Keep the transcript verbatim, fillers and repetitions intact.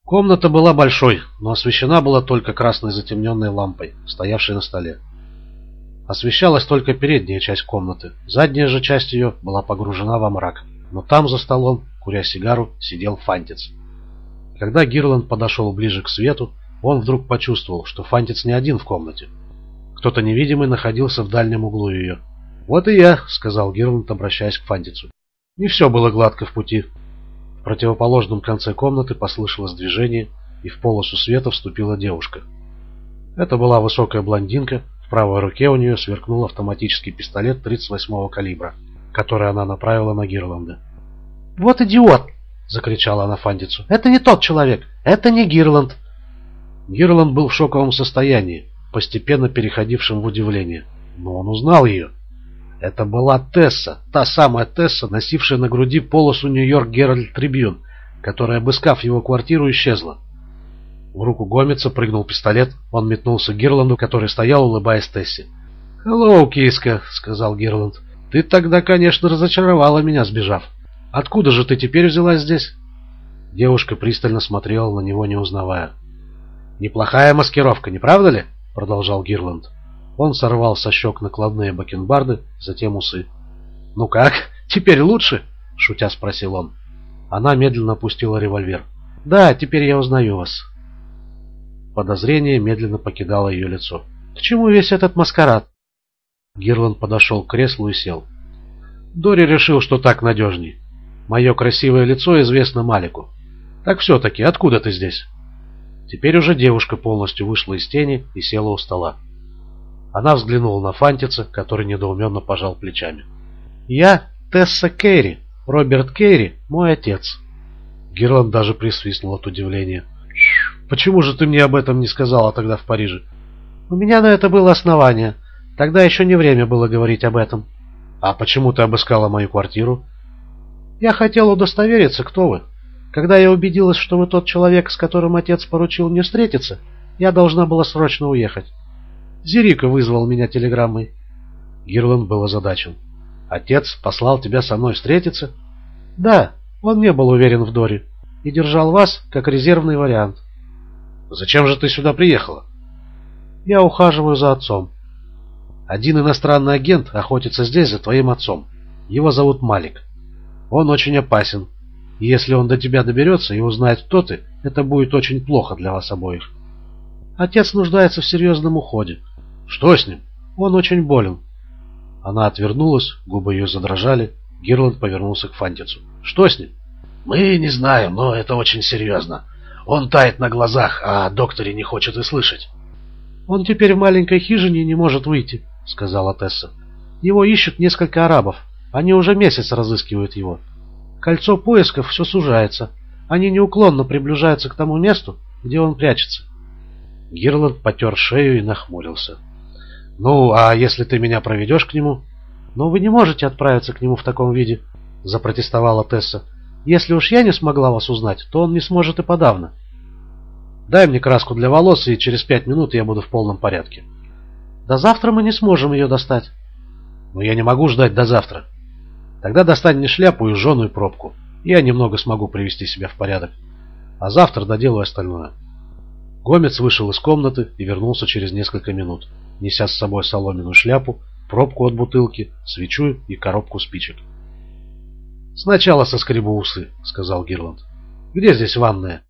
Комната была большой, но освещена была только красной затемненной лампой, стоявшей на столе. Освещалась только передняя часть комнаты, задняя же часть ее была погружена во мрак, но там за столом, куря сигару, сидел Фантиц. Когда Гирланд подошел ближе к свету, он вдруг почувствовал, что Фантиц не один в комнате. Кто-то невидимый находился в дальнем углу ее. «Вот и я», — сказал Гирланд, обращаясь к Фантицу. Не все было гладко в пути. В противоположном конце комнаты послышалось движение, и в полосу света вступила девушка. Это была высокая блондинка, в правой руке у нее сверкнул автоматический пистолет тридцать восьмого калибра, который она направила на Гирланда. «Вот идиот!» — закричала она Фантицу. «Это не тот человек! Это не Гирланд!» Гирланд был в шоковом состоянии, постепенно переходившем в удивление. Но он узнал ее. Это была Тесса, та самая Тесса, носившая на груди полосу Нью-Йорк Геральд Трибьюн, которая, обыскав его квартиру, исчезла. В руку Гомеца прыгнул пистолет, он метнулся к Гирланду, который стоял, улыбаясь Тессе. «Хеллоу, киска», — сказал Гирланд. «Ты тогда, конечно, разочаровала меня, сбежав. Откуда же ты теперь взялась здесь?» Девушка пристально смотрела на него, не узнавая. «Неплохая маскировка, не правда ли?» — продолжал Гирланд. Он сорвал со щек накладные бакенбарды, затем усы. «Ну как, теперь лучше?» — шутя спросил он. Она медленно опустила револьвер. «Да, теперь я узнаю вас». Подозрение медленно покидало ее лицо. «К чему весь этот маскарад?» Гирланд подошел к креслу и сел. «Дори решил, что так надежней. Мое красивое лицо известно Малику. Так все-таки, откуда ты здесь?» Теперь уже девушка полностью вышла из тени и села у стола. Она взглянула на Фантица, который недоуменно пожал плечами. «Я Тесса Керри. Роберт Керри, мой отец». Гирланд даже присвистнул от удивления. «Почему же ты мне об этом не сказала тогда в Париже?» «У меня на это было основание. Тогда еще не время было говорить об этом». «А почему ты обыскала мою квартиру?» «Я хотел удостовериться, кто вы. Когда я убедилась, что вы тот человек, с которым отец поручил мне встретиться, я должна была срочно уехать. Зерика вызвал меня телеграммой». Гирланд был озадачен. «Отец послал тебя со мной встретиться?» «Да, он не был уверен в Дори и держал вас как резервный вариант». «Зачем же ты сюда приехала?» «Я ухаживаю за отцом». «Один иностранный агент охотится здесь за твоим отцом. Его зовут Малик. Он очень опасен. И если он до тебя доберется и узнает, кто ты, это будет очень плохо для вас обоих». «Отец нуждается в серьезном уходе». «Что с ним?» «Он очень болен». Она отвернулась, губы ее задрожали. Гирланд повернулся к Фантицу. «Что с ним?» «Мы не знаем, но это очень серьезно. Он тает на глазах, а о докторе не хочет и слышать». «Он теперь в маленькой хижине и не может выйти», — сказала Тесса. «Его ищут несколько арабов. Они уже месяц разыскивают его. Кольцо поисков все сужается. Они неуклонно приближаются к тому месту, где он прячется». Гирланд потер шею и нахмурился. «Ну, а если ты меня проведешь к нему?» «Но вы не можете отправиться к нему в таком виде», — запротестовала Тесса. «Если уж я не смогла вас узнать, то он не сможет и подавно». «Дай мне краску для волос, и через пять минут я буду в полном порядке». «До завтра мы не сможем ее достать». «Но я не могу ждать до завтра». «Тогда достань мне шляпу и жженую пробку. Я немного смогу привести себя в порядок. А завтра доделаю остальное». Гомец вышел из комнаты и вернулся через несколько минут, неся с собой соломенную шляпу, пробку от бутылки, свечу и коробку спичек. «Сначала соскребу усы», — сказал Гирланд. «Где здесь ванная?»